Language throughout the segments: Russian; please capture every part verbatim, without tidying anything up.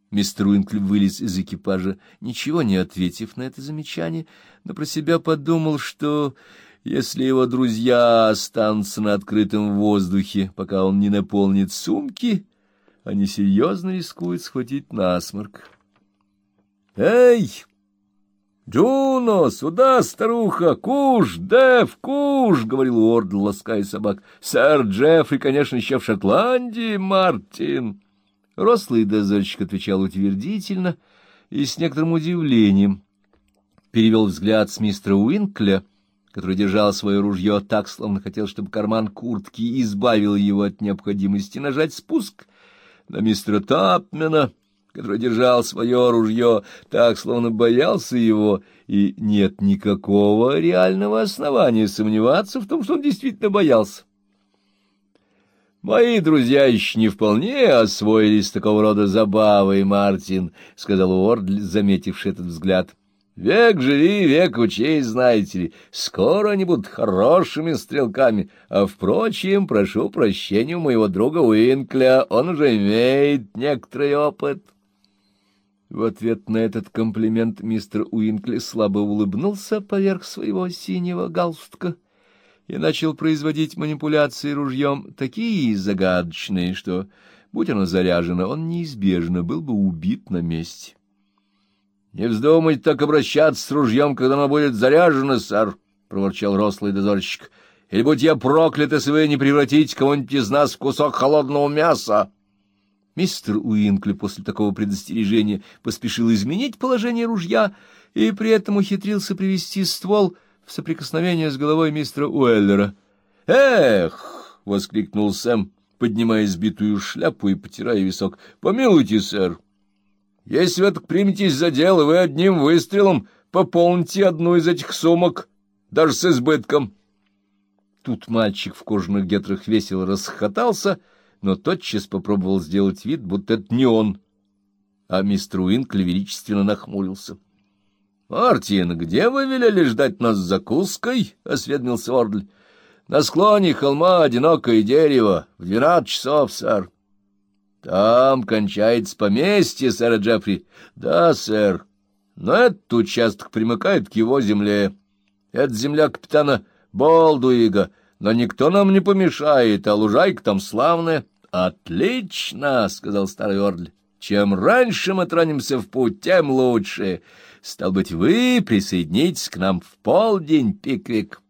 Мистер Уинкли вылез из экипажа, ничего не ответив на это замечание, но про себя подумал, что если его друзья останутся на открытом воздухе, пока он не наполнит сумки, они серьезно рискуют схватить насморк. «Эй, Джуно, сюда, старуха! Куш, Дэв, куш!» — говорил Уордл, лаская собак. «Сэр Джеффри, конечно, еще в Шотландии, Мартин!» Рослый дозорщик отвечал утвердительно и с некоторым удивлением перевел взгляд с мистера Уинкля, который держал свое ружье так, словно хотел, чтобы карман куртки избавил его от необходимости нажать спуск, на мистера Тапмена, который держал свое ружье так, словно боялся его, и нет никакого реального основания сомневаться в том, что он действительно боялся. «Мои друзья еще не вполне освоились такого рода забавой, Мартин», — сказал Уордл, заметивший этот взгляд. «Век живи, век учись, знаете ли. Скоро они будут хорошими стрелками. А, впрочем, прошу прощения у моего друга Уинкля, он уже имеет некоторый опыт». В ответ на этот комплимент мистер Уинкли слабо улыбнулся поверх своего синего галстука и начал производить манипуляции ружьем такие загадочные, что, будь оно заряжено, он неизбежно был бы убит на месте. — Не вздумайте так обращаться с ружьем, когда оно будет заряжено, сэр, — проворчал рослый дозорщик. — Или будь я проклят, если вы не превратите кого-нибудь из нас в кусок холодного мяса. Мистер Уинкли после такого предостережения поспешил изменить положение ружья и при этом ухитрился привести ствол в соприкосновение с головой мистера Уэллера. «Эх!» — воскликнул Сэм, поднимая сбитую шляпу и потирая висок. «Помилуйте, сэр, если вы так приметесь за дело, вы одним выстрелом пополните одну из этих сумок, даже с избытком». Тут мальчик в кожаных гетрах весело расхохотался, но тотчас попробовал сделать вид, будто это не он, а мистер Уинкли величественно нахмурился. — Мартин, где вы велели ждать нас с закуской? — осведомился Уордл. — На склоне холма одинокое дерево, в двенадцать часов, сэр. — Там кончается поместье сэра Джеффри. — Да, сэр, но этот участок примыкает к его земле. Это земля капитана Болдуига, но никто нам не помешает, а лужайка там славная. — Отлично, — сказал старый Уордл. — Чем раньше мы тронемся в путь, тем лучше. Стал быть, вы присоединитесь к нам в полдень, Пиквик.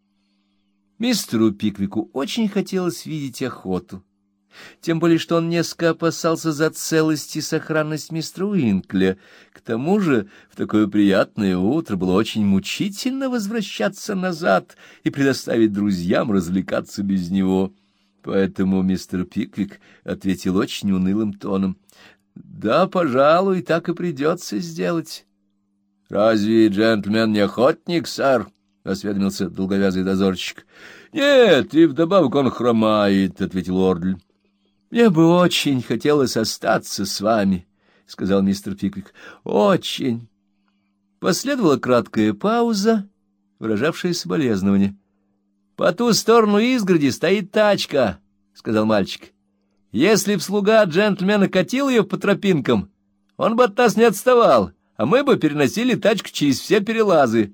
Мистеру Пиквику очень хотелось видеть охоту, тем более что он несколько опасался за целость и сохранность мистера Уинкля. К тому же в такое приятное утро было очень мучительно возвращаться назад и предоставить друзьям развлекаться без него. Поэтому мистер Пиквик ответил очень унылым тоном: — Да, пожалуй, так и придется сделать. — Разве джентльмен не охотник, сэр? — осведомился долговязый дозорщик. — Нет, и вдобавок он хромает, — ответил Уордл. — Мне бы очень хотелось остаться с вами, — сказал мистер Пиквик. — Очень. Последовала краткая пауза, выражавшая соболезнование. — По ту сторону изгороди стоит тачка, — сказал мальчик. — Если б слуга джентльмена катил ее по тропинкам, он бы от нас не отставал, а мы бы переносили тачку через все перелазы.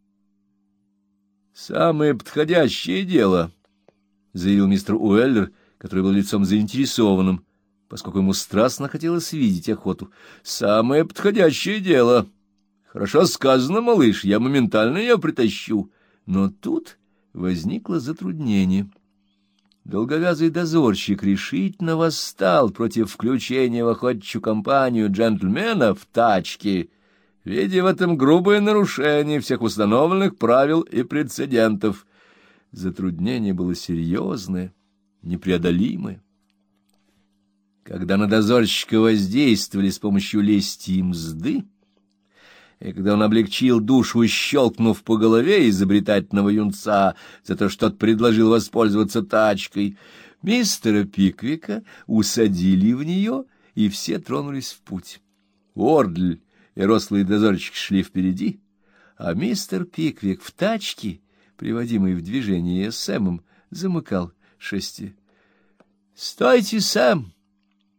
— Самое подходящее дело, — заявил мистер Уэллер, который был лицом заинтересованным, поскольку ему страстно хотелось видеть охоту. — Самое подходящее дело. Хорошо сказано, малыш, я моментально ее притащу. Но тут возникло затруднение. Долговязый дозорщик решительно восстал против включения в охотничью компанию джентльмена в тачке, видя в этом грубое нарушение всех установленных правил и прецедентов. Затруднение было серьезное, непреодолимое. Когда на дозорщика воздействовали с помощью лести и мзды, и когда он облегчил душу, щелкнув по голове изобретательного юнца за то, что тот предложил воспользоваться тачкой, мистера Пиквика усадили в нее, и все тронулись в путь. Уордл и рослый дозорщик шли впереди, а мистер Пиквик в тачке, приводимый в движение Сэмом, замыкал шествие. — Стойте, Сэм! —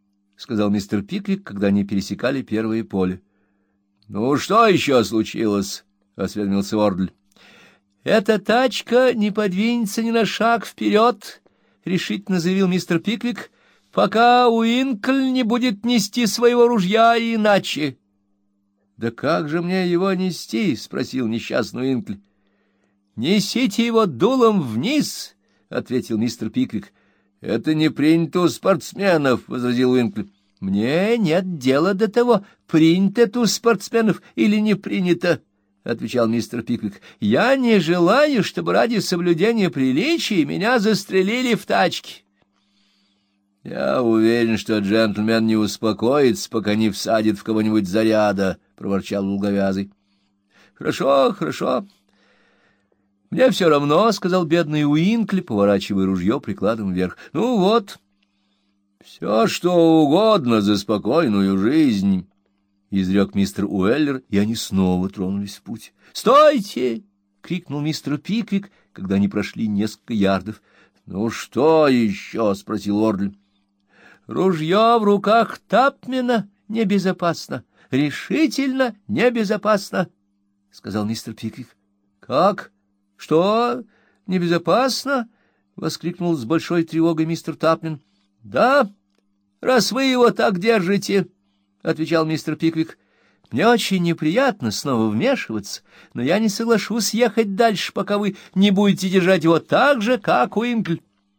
сказал мистер Пиквик, когда они пересекали первое поле. — Ну, что еще случилось? — осведомился Уордль. — Эта тачка не подвинется ни на шаг вперед, — решительно заявил мистер Пиквик, — пока Уинкль не будет нести своего ружья иначе. — Да как же мне его нести? — спросил несчастный Уинкль. — Несите его дулом вниз, — ответил мистер Пиквик. — Это не принято у спортсменов, — возразил Уинкль. — Мне нет дела до того, принято это у спортсменов или не принято, — отвечал мистер Пиквик. — Я не желаю, чтобы ради соблюдения приличий меня застрелили в тачке. — Я уверен, что джентльмен не успокоится, пока не всадит в кого-нибудь заряда, — проворчал долговязый. — Хорошо, хорошо. — Мне все равно, — сказал бедный Уинкли, поворачивая ружье прикладом вверх. — Ну вот, все что угодно за спокойную жизнь, — изрек мистер Уэллер, и они снова тронулись в путь. — Стойте! — крикнул мистер Пиквик, когда они прошли несколько ярдов. — Ну что еще? — спросил Уордль. — Ружье в руках Тапмена небезопасно, решительно небезопасно, — сказал мистер Пиквик. — Как? Что? Небезопасно? — воскликнул с большой тревогой мистер Тапмен. — Да, раз вы его так держите, — отвечал мистер Пиквик. — Мне очень неприятно снова вмешиваться, но я не соглашусь ехать дальше, пока вы не будете держать его так же, как Уинкль.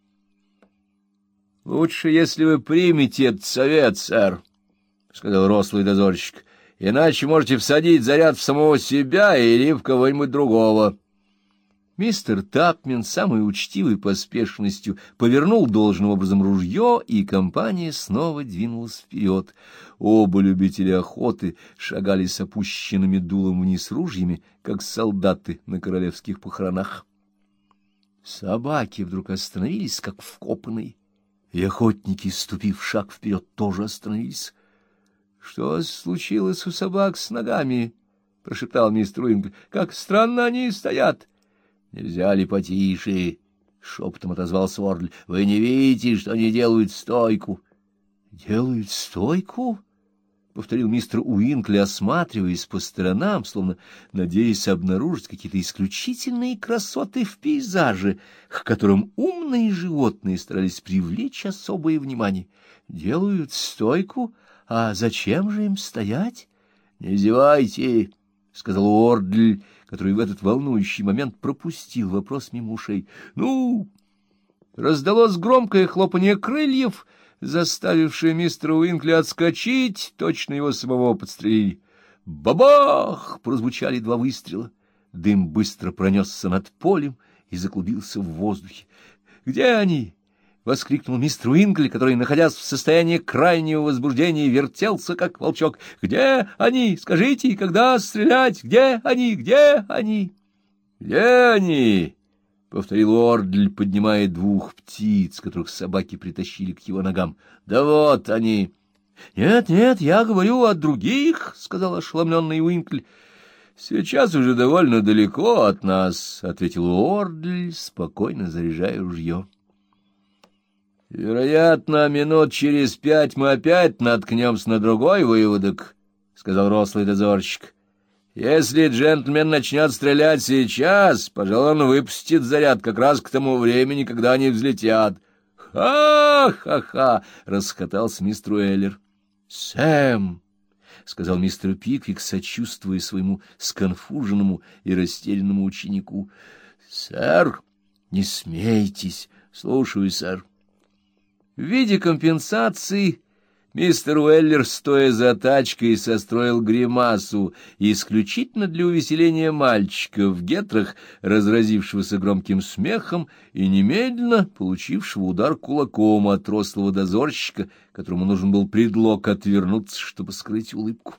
— Лучше, если вы примете этот совет, сэр, — сказал рослый дозорщик, — иначе можете всадить заряд в самого себя или в кого-нибудь другого. Мистер Тапмен с самой учтивой поспешностью повернул должным образом ружье, и компания снова двинулась вперед. Оба любителя охоты шагали с опущенными дулом вниз ружьями, как солдаты на королевских похоронах. Собаки вдруг остановились, как вкопанные, и охотники, ступив шаг вперед, тоже остановились. — Что случилось у собак с ногами? — прошептал мистер Уинкли. — Как странно они стоят! — Нельзя ли потише? — шепотом отозвался Уордль. — Вы не видите, что они делают стойку? — Делают стойку? — повторил мистер Уинкли, осматриваясь по сторонам, словно надеясь обнаружить какие-то исключительные красоты в пейзаже, к которым умные животные старались привлечь особое внимание. — Делают стойку? А зачем же им стоять? — Не зевайте, — сказал Уордль, который в этот волнующий момент пропустил вопрос мимо ушей. — Ну, раздалось громкое хлопанье крыльев, заставившее мистера Уинкли отскочить, точно его самого подстрелили. «Бабах!» — прозвучали два выстрела. Дым быстро пронесся над полем и заклубился в воздухе. «Где они?» — воскликнул мистер Уинкли, который, находясь в состоянии крайнего возбуждения, вертелся, как волчок. «Где они? Скажите, когда стрелять? Где они? Где они?» «Где они?» — повторил Уордль, поднимая двух птиц, которых собаки притащили к его ногам. — Да вот они! — Нет, нет, я говорю о других, — сказал ошеломленный Уинкль. — Сейчас уже довольно далеко от нас, — ответил Уордль, спокойно заряжая ружье. — Вероятно, минут через пять мы опять наткнемся на другой выводок, — сказал рослый дозорщик. Если джентльмен начнет стрелять сейчас, пожалуй, он выпустит заряд как раз к тому времени, когда они взлетят. «Ха-ха-ха!» — расхотался мистер Уэллер. «Сэм!» — сказал мистер Пиквик, сочувствуя своему сконфуженному и растерянному ученику. «Сэр, не смейтесь, слушаю, сэр». В виде компенсации мистер Уэллер, стоя за тачкой, состроил гримасу исключительно для увеселения мальчика в гетрах, разразившегося громким смехом и немедленно получившего удар кулаком от рослого дозорщика, которому нужен был предлог отвернуться, чтобы скрыть улыбку.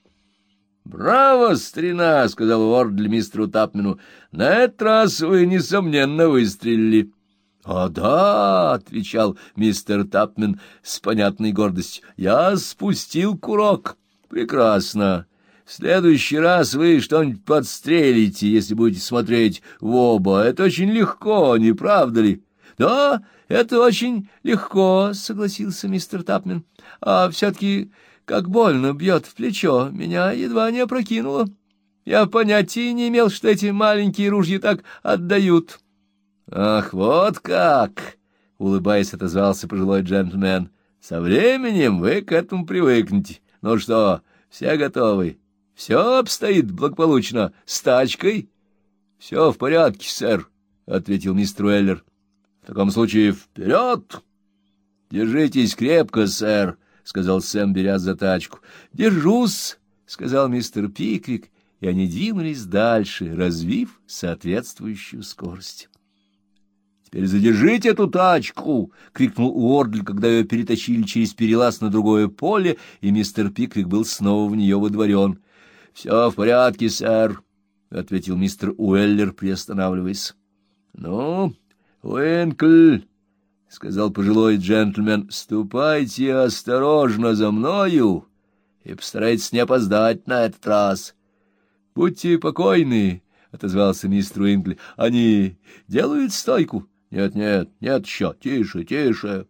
«Браво, старина!» — сказал Уордль мистеру Тапмену. «На этот раз вы, несомненно, выстрелили». «А да», — отвечал мистер Тапмен с понятной гордостью, — «я спустил курок». «Прекрасно. В следующий раз вы что-нибудь подстрелите, если будете смотреть в оба. Это очень легко, не правда ли?» «Да, — Это очень легко, — согласился мистер Тапмен. — А все-таки как больно бьет в плечо, меня едва не опрокинуло. Я понятия не имел, что эти маленькие ружья так отдают. — Ах, вот как! — улыбаясь, отозвался пожилой джентльмен. — Со временем вы к этому привыкнете. Ну что, все готовы? Все обстоит благополучно с тачкой? — Все в порядке, сэр, — ответил мистер Уэллер. — В таком случае вперед! — Держитесь крепко, сэр, — сказал Сэм, беря за тачку. — Держусь, — сказал мистер Пиквик, и они двинулись дальше, развив соответствующую скорость. — Теперь задержите эту тачку! — крикнул Уордль, когда ее перетащили через перелаз на другое поле, и мистер Пиквик был снова в нее водворен. — Все в порядке, сэр, — ответил мистер Уэллер, приостанавливаясь. — Ну, Уинкль, — сказал пожилой джентльмен, — ступайте осторожно за мною и постарайтесь не опоздать на этот раз. — Будьте покойны, — отозвался мистер Уинкль. — Они делают стойку? — Нет, нет, нет еще, тише, тише.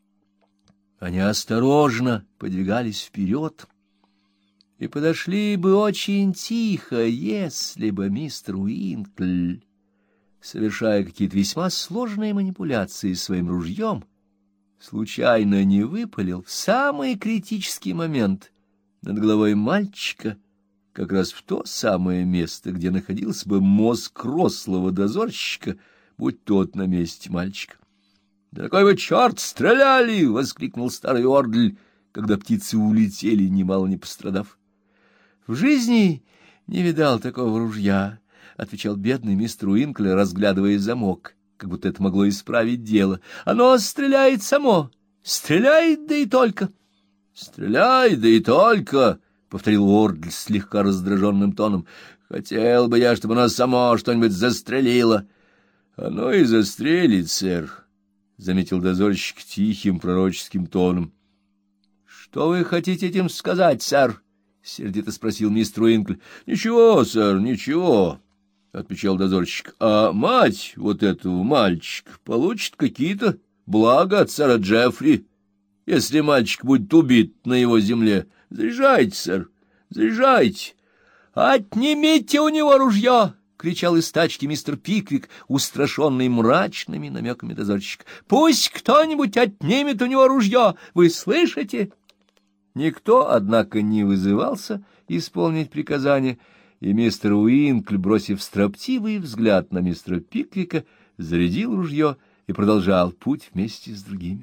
Они осторожно подвигались вперед и подошли бы очень тихо, если бы мистер Уинкль, совершая какие-то весьма сложные манипуляции своим ружьем, случайно не выпалил в самый критический момент над головой мальчика, как раз в то самое место, где находился бы мозг рослого дозорщика, будь тот на месте мальчика. — Да какой вы черт стреляли! — воскликнул старый Ордль, когда птицы улетели, немало не пострадав. — В жизни не видал такого ружья, — отвечал бедный мистер Уинкль, разглядывая замок, как будто это могло исправить дело. — Оно стреляет само, стреляет, да и только. — Стреляет, да и только, — повторил Уордль слегка раздраженным тоном. — Хотел бы я, чтобы оно само что-нибудь застрелило. — Оно и застрелит, сэр, — заметил дозорщик тихим пророческим тоном. — Что вы хотите этим сказать, сэр? — сердито спросил мистер Уинкль. — Ничего, сэр, ничего, — отвечал дозорщик. — А мать вот этого мальчика получит какие-то блага от сэра Джеффри, если мальчик будет убит на его земле. Заряжайте, сэр, заряжайте. — Отнимите у него ружье! — кричал из тачки мистер Пиквик, устрашенный мрачными намеками дозорщика. — Пусть кто-нибудь отнимет у него ружье! Вы слышите? Никто, однако, не вызывался исполнить приказание, и мистер Уинкль, бросив строптивый взгляд на мистера Пиквика, зарядил ружье и продолжал путь вместе с другими.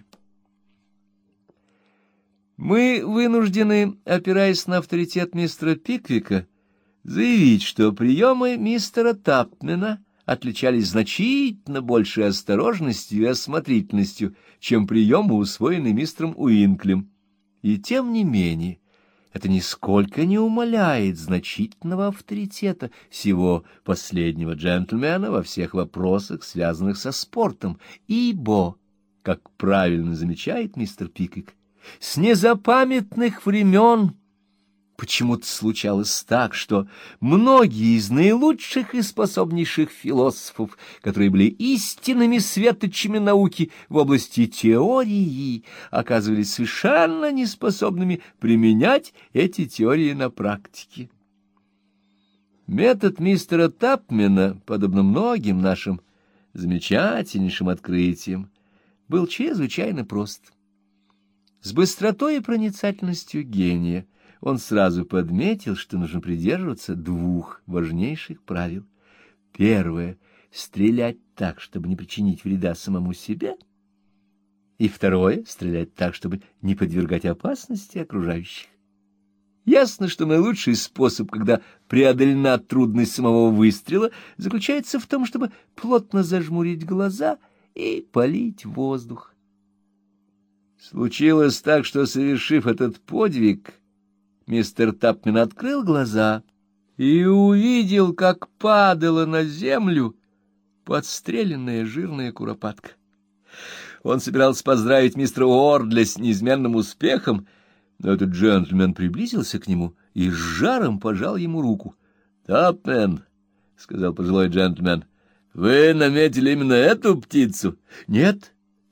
Мы вынуждены, опираясь на авторитет мистера Пиквика, заявить, что приемы мистера Тапмена отличались значительно большей осторожностью и осмотрительностью, чем приемы, усвоенные мистером Уинклем. И тем не менее, это нисколько не умаляет значительного авторитета сего последнего джентльмена во всех вопросах, связанных со спортом, ибо, как правильно замечает мистер Пиквик, с незапамятных времен почему-то случалось так, что многие из наилучших и способнейших философов, которые были истинными светочами науки в области теории, оказывались совершенно неспособными применять эти теории на практике. Метод мистера Тапмена, подобно многим нашим замечательнейшим открытиям, был чрезвычайно прост. С быстротой и проницательностью гения он сразу подметил, что нужно придерживаться двух важнейших правил. Первое — стрелять так, чтобы не причинить вреда самому себе. И второе — стрелять так, чтобы не подвергать опасности окружающих. Ясно, что наилучший способ, когда преодолена трудность самого выстрела, заключается в том, чтобы плотно зажмурить глаза и палить воздух. Случилось так, что, совершив этот подвиг, мистер Тапмен открыл глаза и увидел, как падала на землю подстреленная жирная куропатка. Он собирался поздравить мистера Уордля с неизменным успехом, но этот джентльмен приблизился к нему и с жаром пожал ему руку. — Тапмен, — сказал пожилой джентльмен, — вы наметили именно эту птицу? — Нет,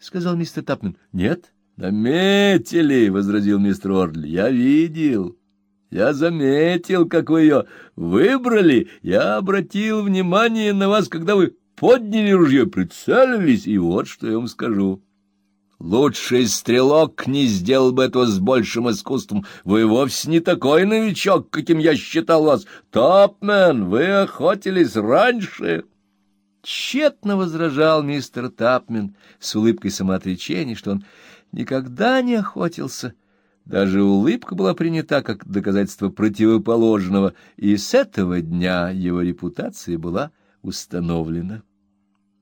сказал мистер Тапмен. — Нет? — Наметили, — возразил мистер Уордли. — Я видел. Я заметил, как вы ее выбрали. Я обратил внимание на вас, когда вы подняли ружье, прицелились, и вот что я вам скажу. Лучший стрелок не сделал бы этого с большим искусством. Вы вовсе не такой новичок, каким я считал вас. Тапмен, вы охотились раньше. Тщетно возражал мистер Тапмен с улыбкой самоотречения, что он никогда не охотился. Даже улыбка была принята как доказательство противоположного, и с этого дня его репутация была установлена.